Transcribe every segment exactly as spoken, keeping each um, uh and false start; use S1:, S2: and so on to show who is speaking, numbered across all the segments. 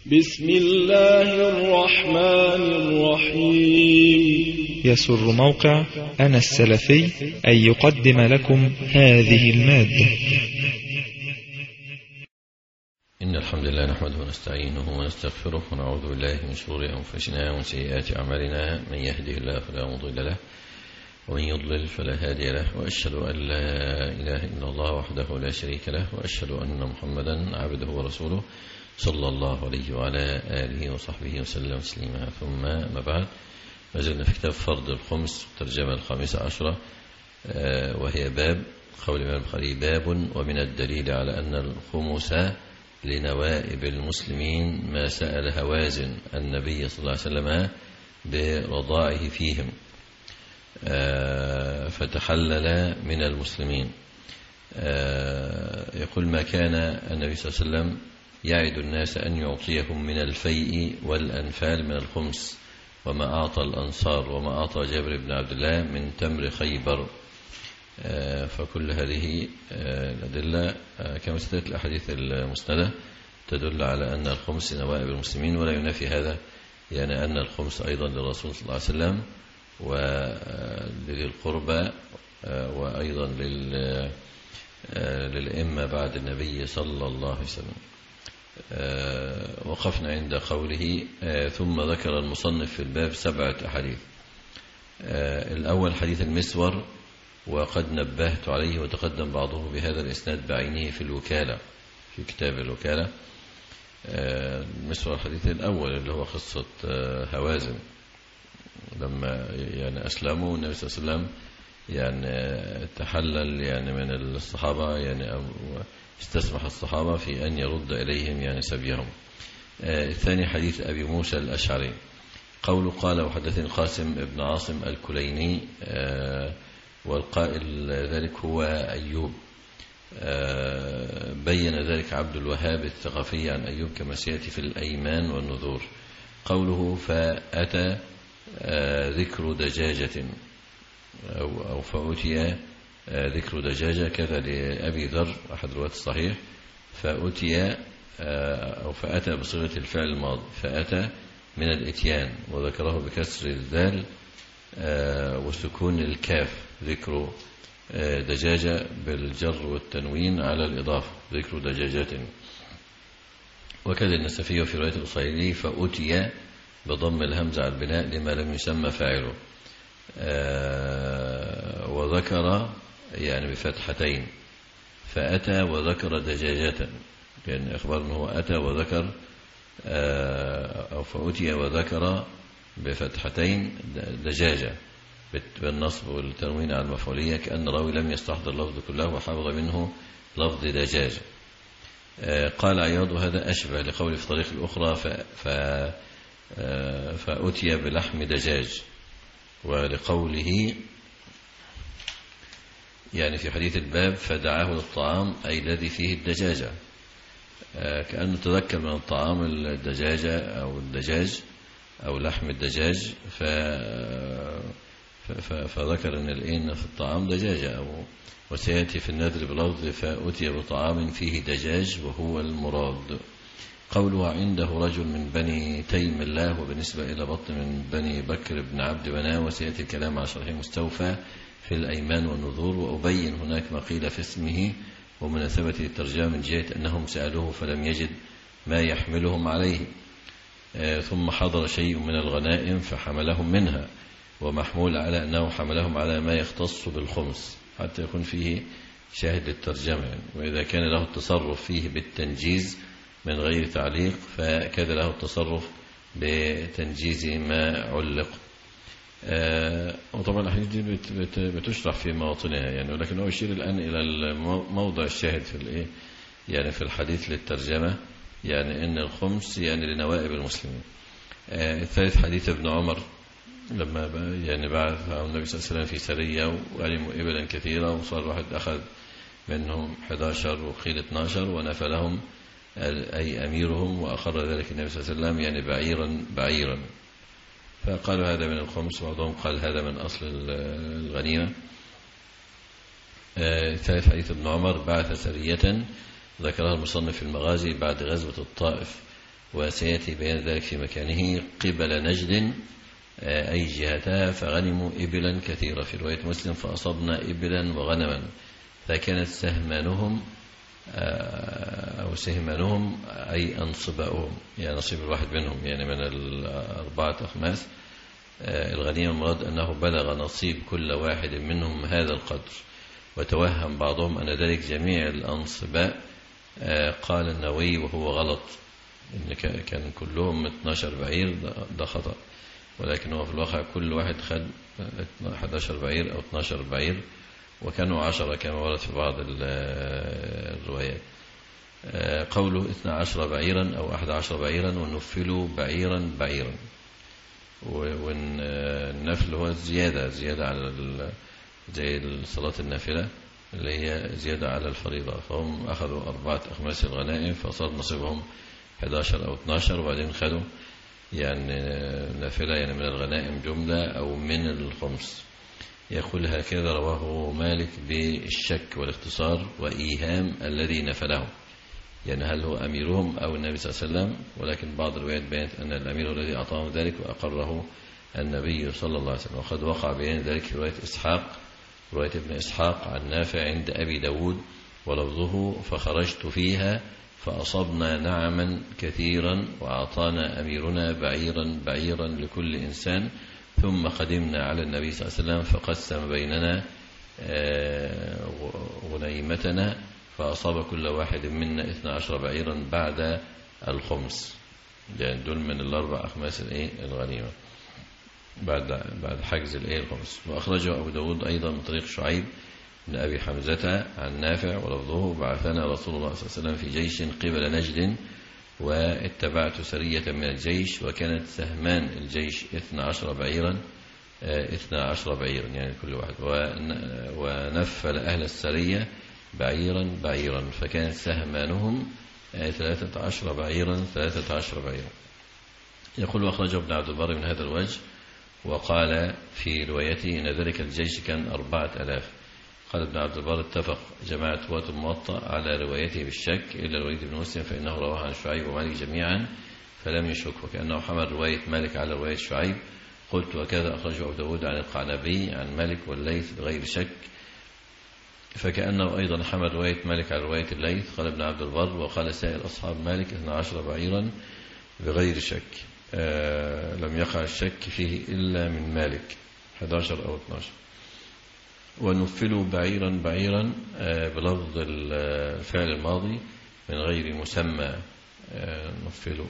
S1: بسم الله الرحمن الرحيم.
S2: يسر موقع أنا السلفي أن يقدم لكم هذه المادة.
S3: إن الحمد لله نحمده ونستعينه ونستغفره ونعوذ بالله من شرور أنفسنا ومن سيئات أعمالنا، من يهده الله فلا مضل له ومن يضلل فلا هادي له، وأشهد أن لا إله إلا الله وحده لا شريك له، وأشهد أن محمدا عبده ورسوله صلى الله عليه وعلى آله وصحبه وسلم تسليما. ثم ما بعد، ما زلنا في كتاب فرض الخمس الترجمة الخامسة عشرة، وهي باب قول الإمام البخاري: باب ومن الدليل على أن الخمس لنوائب المسلمين ما سأل هوازن النبي صلى الله عليه وسلم برضاعه فيهم فتحلل من المسلمين. يقول: ما كان النبي صلى الله عليه وسلم يعد الناس أن يعطيهم من الفيء والأنفال من الخمس، وما أعطى الأنصار وما أعطى جابر بن عبد الله من تمر خيبر. فكل هذه الأدلة كما ستأتي الأحاديث المسندة تدل على أن الخمس نوائب المسلمين، ولا ينافي هذا يعني أن الخمس أيضا للرسول صلى الله عليه وسلم ولذي القربى وأيضا للأئمة بعد النبي صلى الله عليه وسلم. وقفنا عند قوله: ثم ذكر المصنف في الباب سبعة أحاديث. الأول حديث المسور، وقد نبهت عليه وتقدم بعضه بهذا الإسناد بعينه في الوكالة في كتاب الوكالة. المسور الحديث الأول اللي هو قصة هوازن لما يعني أسلموا النبي صلى الله عليه وسلم يعني تحلل يعني من الصحابة، يعني أو استسمح الصحابة في أن يرد إليهم يعني سبيهم. الثاني حديث أبي موسى الأشعري، قوله: قال وحدثني قاسم بن عاصم الكليني، والقائل ذلك هو أيوب. بين ذلك عبد الوهاب الثقفي عن أيوب كما سيأتي في الأيمان والنذور. قوله: فأتى ذكر دجاجة أو فأتي ذكر دجاجة، كذا لأبي ذر أحد رواة الصحيح. فأتي أو فأتى بصيغة الفعل الماضي، فأتى من الإتيان، وذكره بكسر الذال وسكون الكاف، ذكر دجاجة بالجر والتنوين على الإضافة، ذكر دجاجة. وكذا النسفي في رواية الأصيلي: فأتي بضم الهمزة على البناء لما لم يسمى فاعله. وذكر يعني بفتحتين، فأتى وذكر دجاجة، يعني أخبر أنه أتى وذكر، أو فأتي وذكر بفتحتين دجاجة بالنصب والتنوين على المفعولية، كأن راوي لم يستحضر اللفظ كله وحفظ منه لفظ دجاجة. قال عياض: هذا أشبه لقول في طريق الأخرى: ف... ف... فأتي بلحم دجاج. ولقوله يعني في حديث الباب: فدعاه للطعام، أي الذي فيه الدجاجة، كأنه تذكر من الطعام الدجاجة أو الدجاج أو لحم الدجاج، ف... ف... فذكر أن الإن في الطعام دجاجة. أو وسيأتي في النذر بلفظ: فأتي بطعام فيه دجاج، وهو المراد. قوله: عنده رجل من بني تيم الله، وبالنسبة إلى بطن من بني بكر بن عبد مناف، وسيأتي الكلام على شرحه مستوفى في الأيمان والنذور. وأبين هناك ما قيل في اسمه ومناسبة الترجمة من جهة أنهم سألوه فلم يجد ما يحملهم عليه، ثم حضر شيء من الغنائم فحملهم منها، ومحمول على أنه حملهم على ما يختص بالخمس، حتى يكون فيه شاهد للترجمة. وإذا كان له التصرف فيه بالتنجيز من غير تعليق، فكذا له التصرف بتنجيز ما علق. آه وطبعا الأحاديث دي بتشرح في مواطنها يعني، ولكن هو يشير الآن إلى موضع الشاهد في الإيه يعني في الحديث للترجمة، يعني إن الخمس يعني لنوائب المسلمين. آه الثالث حديث ابن عمر لما يعني بعث النبي صلى الله عليه وسلم في سرية وعلموا إبلا كثيرة، وصار واحد أخذ منهم إحدى عشر وقيل اثني عشر، ونفلهم أي أميرهم، وأخر ذلك النبي صلى الله عليه وسلم يعني بعيرا بعيرا، فقالوا هذا من الخمس، وبعضهم قال هذا من أصل الغنيمة. ثالث حديث ابن عمر: بعث سرية ذكرها المصنف في المغازي بعد غزوة الطائف، وسيأتي بيان ذلك في مكانه. قبل نجد أي جهتها فغنموا إبلا كثيرة، في رواية مسلم فأصبنا إبلا وغنما، فكانت سهمانهم أو سهمانهم أي أنصبائهم، يعني نصيب الواحد منهم، يعني من الأربعة أخماس الغنيمة. المراد أنه بلغ نصيب كل واحد منهم هذا القدر، وتوهم بعضهم أن ذلك جميع الأنصباء. قال النووي وهو غلط، إن كان كلهم اثني عشر بعير، ده خطأ، ولكن هو في الواقع كل واحد خد أحد عشر بعير أو اثني عشر بعير، وكانوا عشرة كما ورد في بعض الروايات. قوله اثني عشر بعيرا أو أحد عشر بعيرا، ونفلوا بعيرا بعيرا، والنفل هو الزيادة زيادة على زي صلاة النافلة اللي هي زيادة على الفريضة. فهم أخذوا أربعة أخماس الغنائم فصار نصيبهم أحد عشر أو اثني عشر، وبعدين خدوا يعني نافلة يعني من الغنائم جملة أو من الخمس. يقول هكذا رواه مالك بالشك والاختصار وإيهام الذي نفله، يعني هل هو أميرهم أو النبي صلى الله عليه وسلم، ولكن بعض الروايات بيانت أن الأمير الذي أعطاهم ذلك وأقره النبي صلى الله عليه وسلم. وقد وقع بيان ذلك في رواية إسحاق، رواية ابن إسحاق عن نافع عند أبي داود، ولفظه فخرجت فيها فأصبنا نعما كثيرا وأعطانا أميرنا بعيرا بعيرا لكل إنسان، ثم قدمنا على النبي صلى الله عليه وسلم فقسم بيننا غنيمتنا فأصاب كل واحد منا اثني عشر بعيرا بعد الخمس، يعني دول من الأربع أخماس الغنيمة بعد بعد حجز الخمس. وأخرجه أبو داود أيضا من طريق شعيب بن أبي حمزة عن نافع، ولفظه بعثنا رسول الله صلى الله عليه وسلم في جيش قبل نجد واتبعت سرية من الجيش، وكانت سهمان الجيش اثنى عشر بعيرا اثنى عشر بعيرا يعني كل واحد، ونفل أهل السرية بعيرا بعيرا، فكانت سهمانهم ثلاثة عشر بعيرا ثلاثة عشر بعيرا. يقول وأخرجه ابن عبد البر من هذا الوجه، وقال في روايته إن ذلك الجيش كان أربعة ألاف. قال ابن عبد البر اتفق جماعة رواة الموطأ على روايته بالشك إلا الوليد بن مسلم، فإنه رواه عن شعيب ومالك جميعا فلم يشك، وكأنه حمل رواية مالك على رواية شعيب. قلت وكذا أخرجه أبو داود عن القعنبي عن مالك والليث بغير شك، فكأنه أيضا حمل رواية مالك على رواية الليث. قال ابن عبد البر وقال سائر أصحاب مالك اثني عشر بعيرا بغير شك، آه لم يقع الشك فيه إلا من مالك أحد عشر أو اثني عشر. ونفلوا بعيرا بعيرا آه بلفظ الفعل الماضي من غير مسمى، آه نفلوا،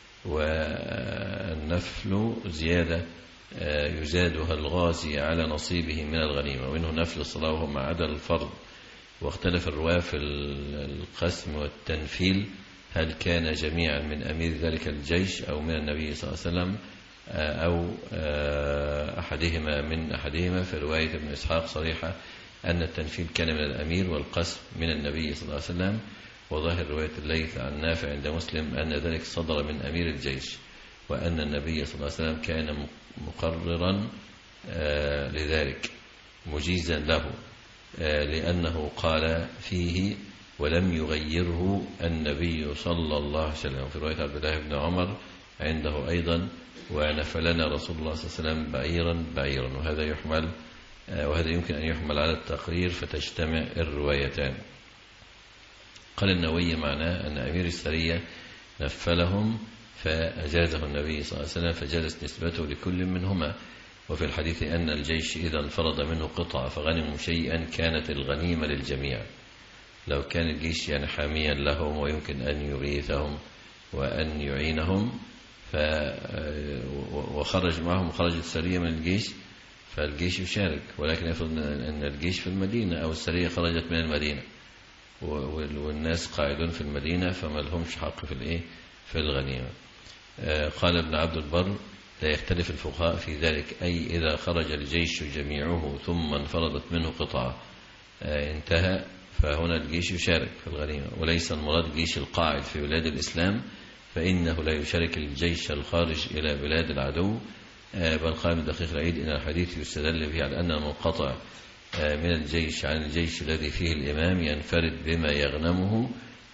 S3: والنفل زيادة آه يزادها الغازي على نصيبه من الغنيمة، وإنه نفل الصلاة وهو ما عدا الفرض. واختلف الرواة في القسم والتنفيل، هل كان جميعا من أمير ذلك الجيش أو من النبي صلى الله عليه وسلم أو أحدهما من أحدهما. في رواية ابن إسحاق صريحة أن التنفيل كان من الأمير والقسم من النبي صلى الله عليه وسلم. وظاهر رواية الليث عن نافع عند مسلم أن ذلك صدر من أمير الجيش، وأن النبي صلى الله عليه وسلم كان مقررا لذلك مجيزا له، لأنه قال فيه ولم يغيره النبي صلى الله عليه وسلم. في رواية عبد الله بن عمر عنده أيضا ونفلنا رسول الله صلى الله عليه وسلم بعيرا بعيرا، وهذا يحمل وهذا يمكن أن يحمل على التقرير فتجتمع الروايتان. قال النووي معناه أن أمير السرية نفلهم فأجازه النبي صلى الله عليه وسلم فجازت نسبته لكل منهما. وفي الحديث أن الجيش إذا انفرد منه قطعة فغنموا شيئا كانت الغنيمة للجميع. لو كان الجيش يعني حاميا لهم ويمكن أن يغيثهم وأن يعينهم ف وخرج معهم خرجت السرية من الجيش فالجيش يشارك، ولكن يفرض أن الجيش في المدينة أو السرية خرجت من المدينة والناس قاعدون في المدينة فما لهمش حق في الإيه في الغنيمة. قال ابن عبد البر لا يختلف الفقهاء في ذلك، أي إذا خرج الجيش جميعه ثم انفرضت منه قطعة انتهى، فهنا الجيش يشارك في الغنيمة، وليس المراد الجيش القاعد في بلاد الإسلام فإنه لا يشارك الجيش الخارج إلى بلاد العدو. بل قال من دقيق العيد إن الحديث يستدل به على أن المنقطع من الجيش عن الجيش الذي فيه الإمام ينفرد بما يغنمه.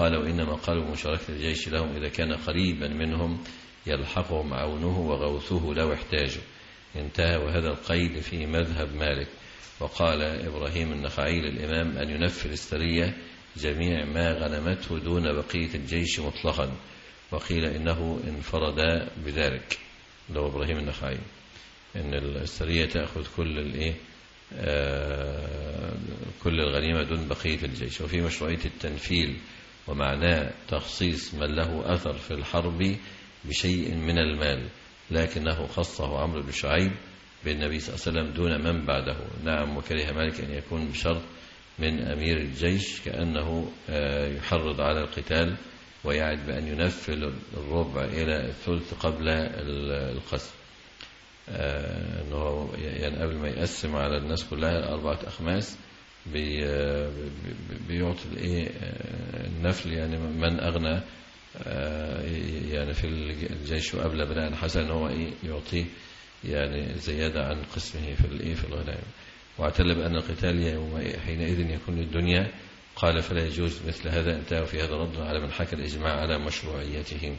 S3: قال وإنما قالوا مشاركة الجيش لهم إذا كان قريبا منهم يلحقهم عونه وغوثه لو احتاجوا. انتهى. وهذا القيد في مذهب مالك. وقال إبراهيم النخعي للإمام أن ينفذ السرية جميع ما غنمته دون بقية الجيش مطلقا، وقيل إنه انفرد بذلك. لو إبراهيم النخعي إن السرية تأخذ كل الإيه آه كل الغنيمة دون بقية الجيش. وفي مشروعية التنفيل ومعناه تخصيص من له أثر في الحرب بشيء من المال، لكنه خصه عمرو بن شعيب بالنبي صلى الله عليه وسلم دون من بعده. نعم. وكره مالك أن يكون بشرط من أمير الجيش، كأنه يحرض على القتال ويعد بأن ينفل الربع إلى الثلث قبل القسم، أنه يعني قبل ما يقسم على الناس كلها أربعة أخماس بيعطي الإيه النفل، يعني من أغنى يعني في الجيش وقبل بناء حسن هو إيه يعطيه يعني زيادة عن قسمه في الإيه في الغنائم. واعتل بأن القتال حينئذ يكون للدنيا، قال فلا يجوز مثل هذا. انتهى. في هذا رد على من حكى الإجماع على مشروعيته.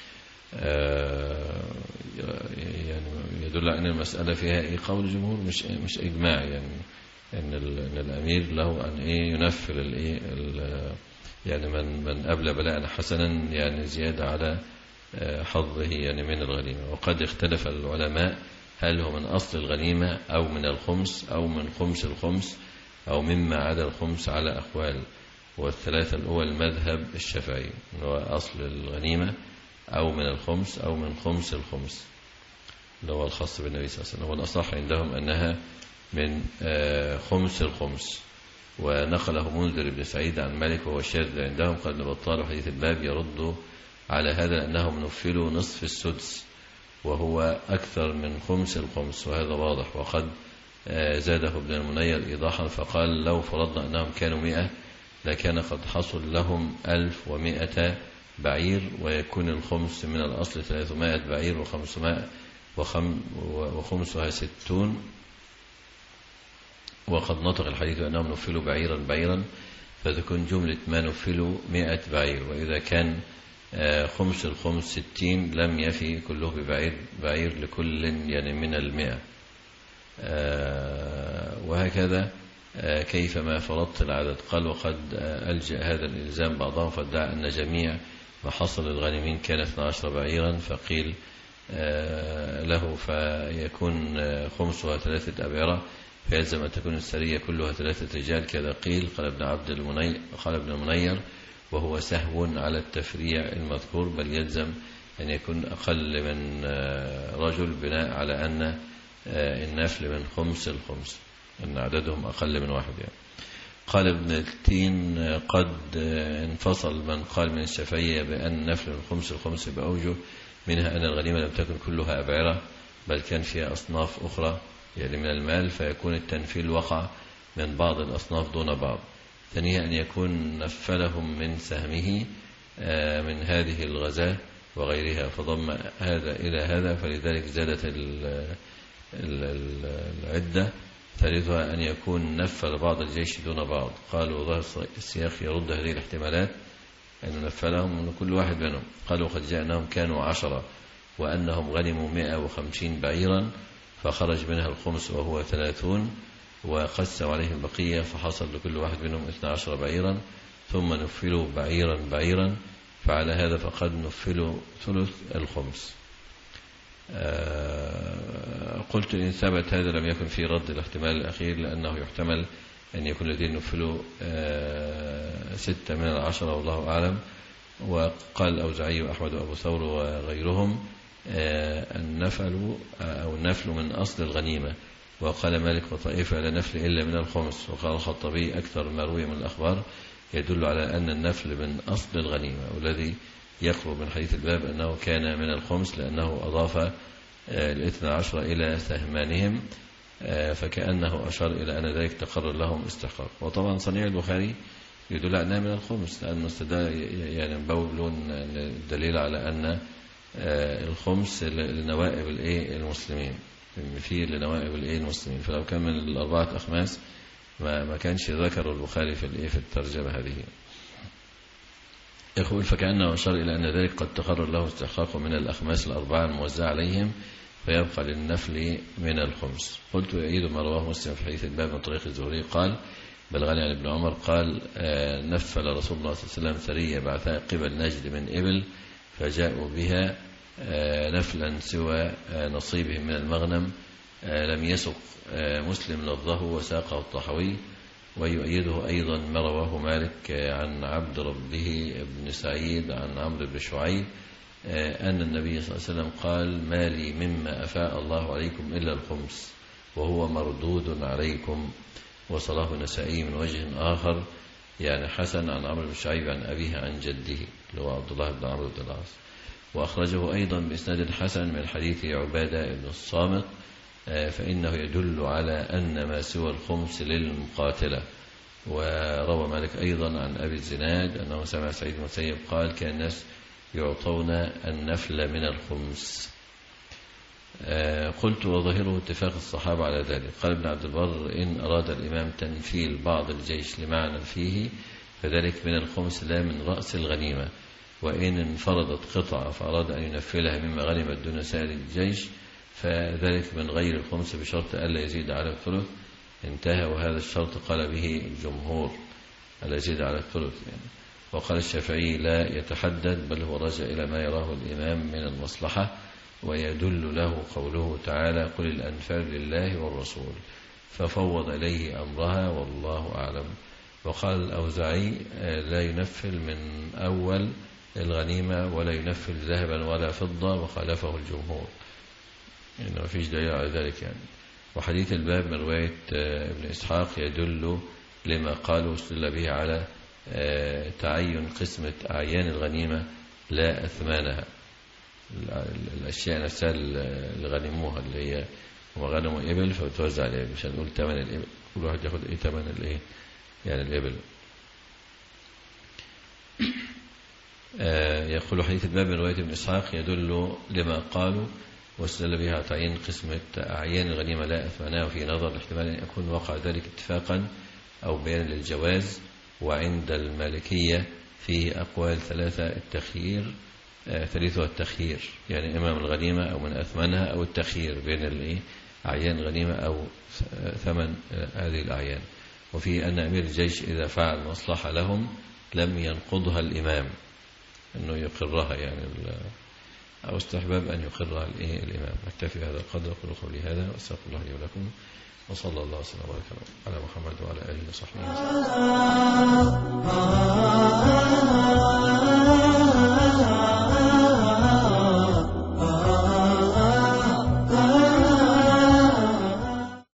S3: يعني يدل على أن المسألة فيها إيه قول الجمهور مش مش إجماع، يعني أن أن الأمير له أن إيه ينفل الإيه يعني من من أبلى بلاء حسنا يعني زيادة على حظه يعني من الغنيمة. وقد اختلف العلماء هل هو من أصل الغنيمة أو من الخمس أو من خمس الخمس أو مما عدا الخمس على أقوال، والثلاثة الأول المذهب الشافعي هو أصل الغنيمة أو من الخمس أو من خمس الخمس اللي هو الخاص بالنبي صلى الله عليه وسلم. والأصح عندهم أنها من خمس الخمس. ونقله منذر بن سعيد عن مالك وهو شاذ عندهم، قال ابن بطال حديث الباب يرد على هذا لأنهم نفلوا نصف السدس وهو أكثر من خمس الخمس، وهذا واضح. وقد زاده ابن المنير إيضاحا فقال لو فرضنا أنهم كانوا مئة لكان قد حصل لهم ألف ومئة بعير، ويكون الخمس من الأصل ثلاثمائة بعير وخمسمائة وخم وخمسها ستون. وقد نطق الحديث أنهم نفلوا بعيرا بعيرا فتكون جملة ما نفلوا مئة بعير. وإذا كان خمس الخمس ستين لم يفي كله ببعير بعير لكل يعني من المئة. وهكذا كيفما فرضت العدد. قال وقد ألجأ هذا الإلزام بعضهم فادعى أن جميع ما حصل للغانمين كان اثنا عشر بعيرا، فقيل له فيكون خمسها ثلاثة أبعرة فيلزم أن تكون السرية كلها ثلاثة رجال كذا قيل. قال ابن عبد المنير قال ابن المنير وهو سهو على التفريع المذكور، بل يلزم أن يكون أقل من رجل بناء على أن النفل من خمس الخمس أن عددهم أقل من واحد يعني. قال ابن التين قد انفصل من قال من الشافعية بأن نفل من خمس الخمس بأوجه، منها أن الغنيمة لم تكن كلها أبعرة بل كان فيها أصناف أخرى يعني من المال، فيكون التنفيل وقع من بعض الأصناف دون بعض. ثانيا أن يكون نفلهم من سهمه من هذه الغزاة وغيرها فضم هذا إلى هذا فلذلك زادت العدة. ثالثها أن يكون نفل بعض الجيش دون بعض. قالوا ظاهر السياق يرد هذه الاحتمالات أن نفلهم من كل واحد منهم. قالوا قد جاء أنهم كانوا عشرة وأنهم غنموا مئة وخمسين بعيرا فخرج منها الخمس وهو ثلاثون وقسم عليهم بقية فحصل لكل واحد منهم اثنى عشر بعيرا ثم نفلوا بعيرا بعيرا، فعلى هذا فقد نفلوا ثلث الخمس. قلت إن ثبت هذا لم يكن في رد الاحتمال الأخير، لأنه يحتمل أن يكون الذين نفلوا ستة من العشرة والله أعلم. وقال الأوزاعي وأحمد وأبو ثور وغيرهم النفل أو النفل من أصل الغنيمة، وقال مالك وطائفة لا نفل إلا من الخمس. وقال الخطبي أكثر ما روي من الأخبار يدل على أن النفل من أصل الغنيمة، والذي يقرب من حديث الباب أنه كان من الخمس لأنه أضاف الاثنى عشر إلى سهمانهم، فكأنه أشار إلى أن ذلك تقرر لهم استحقاق. وطبعا صنيع البخاري يدل أنها من الخمس لأنه يعني مبولون الدليل على أن الخمس لنوائب المسلمين فيه لنوائب المسلمين، فلو كان من الأربعة أخماس ما ما كانش ذكر البخاري في في الترجمة هذه. يقول فكأنه أشار إلى أن ذلك قد تقرر له استحقاقه من الأخماس الأربعة الموزعة عليهم، فيبقى للنفل من الخمس. قلت يؤيد ما رواه مسلم في حديث الباب من طريق الزهري قال بلغني عن ابن عمر قال نفل رسول الله صلى الله عليه وسلم ثرية بعثها قبل نجد من إبل، فجاءوا بها نفلا سوى نصيبهم من المغنم، لم يسق مسلم نضه وساقه الطحوي. ويؤيده أيضا ما رواه مالك عن عبد ربه بن سعيد عن عمرو بن شعيب أن النبي صلى الله عليه وسلم قال ما لي مما أفاء الله عليكم إلا الخمس وهو مردود عليكم. وصلاه النسائي من وجه آخر يعني حسن عن عمرو بن شعيب عن أبيه عن جده اللي هو عبد الله بن عمرو بن العاص. وأخرجه أيضا بإسناد حسن من حديث عبادة بن الصامت فإنه يدل على أن ما سوى الخمس للمقاتلة. وروى مالك أيضا عن أبي الزناد أنه سمع سعيد بن المسيب قال كان الناس يعطون النفل من الخمس. قلت وظاهره اتفاق الصحابة على ذلك. قال ابن عبد البر إن أراد الإمام تنفيل بعض الجيش لمعنى فيه فذلك من الخمس لا من رأس الغنيمة، وإن انفردت قطعة فأراد أن ينفلها مما غنمت دون سائر الجيش فذلك من غير الخمس بشرط ألا يزيد على الثلث. انتهى. وهذا الشرط قال به الجمهور ألا يزيد على الثلث يعني. وقال الشافعي لا يتحدد بل هو رجع إلى ما يراه الإمام من المصلحة، ويدل له قوله تعالى قل الأنفال لله والرسول، ففوض إليه أمرها والله أعلم. وقال الأوزاعي لا ينفل من أول الغنيمة ولا ينفل ذهبا ولا فضة، وخالفه الجمهور إنه ما فيش دليل على ذلك يعني. وحديث الباب من رواية ابن إسحاق يدل لما قالوا واستدل به على تعين قسمة أعيان الغنيمة لا أثمانها، الأشياء نفسها اللي غنموها اللي هي هم غنموا إبل فبتوزع عليها مش هنقول ثمن الإبل، كل واحد ياخد إيه ثمن الإيه يعني الإبل. يقول حديث الباب من رواية ابن إسحاق يدل لما قالوا واستدل بها تعيين قسمة أعيان الغنيمة لا أثمانها، وفي نظر الاحتمال أن يكون وقع ذلك اتفاقا أو بيان للجواز. وعند المالكية فيه أقوال ثلاثة التخيير ثالثها التخيير يعني إما من الغنيمة أو من أثمانها أو التخيير بين أعيان الغنيمة أو ثمن هذه الأعيان. وفي أن أمير الجيش إذا فعل مصلحة لهم لم ينقضها الإمام أنه يقرها يعني أو استحباب أن يقرها الإمام. نكتفي هذا القدر وقل قولي هذا وأستغفر الله لي ولكم وصلى الله وسلم وبارك على محمد وعلى آله وصحبه وسلم.